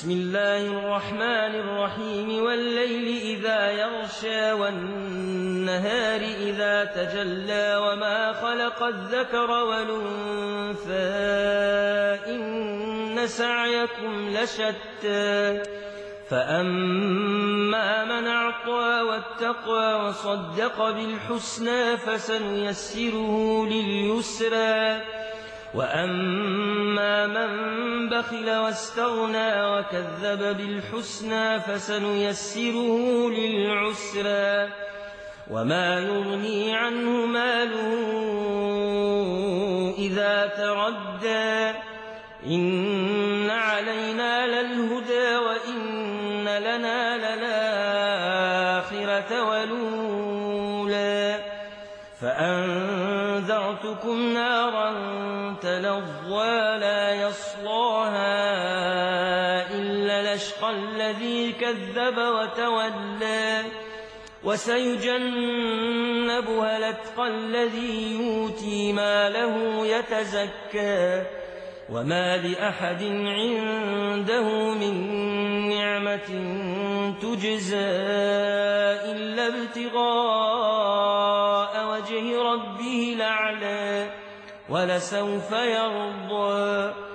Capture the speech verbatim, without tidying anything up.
بسم الله الرحمن الرحيم والليل إذا يغشى والنهار إذا تجلى وما خلق الذكر والأنثى إن سعيكم لشتى فأما من أعطى واتقى وصدق بالحسنى فسنيسره لليسرى وأما من بخل واستغنى وكذب بالحسنى فسنيسره للعسرى وما يغني عنه ماله إذا تردى إن علينا للهدى وإن لنا للآخرة والأولى فأنذرتكم نارا تلظى لا يصلاها إلا الأشقى الذي كذب وتولى وسيجنبها الأتقى الذي يؤتي ماله يتزكى وما لأحد عنده من نعمة تجزى إلا ابتغاء وجه ربه الأعلى ولسوف يرضى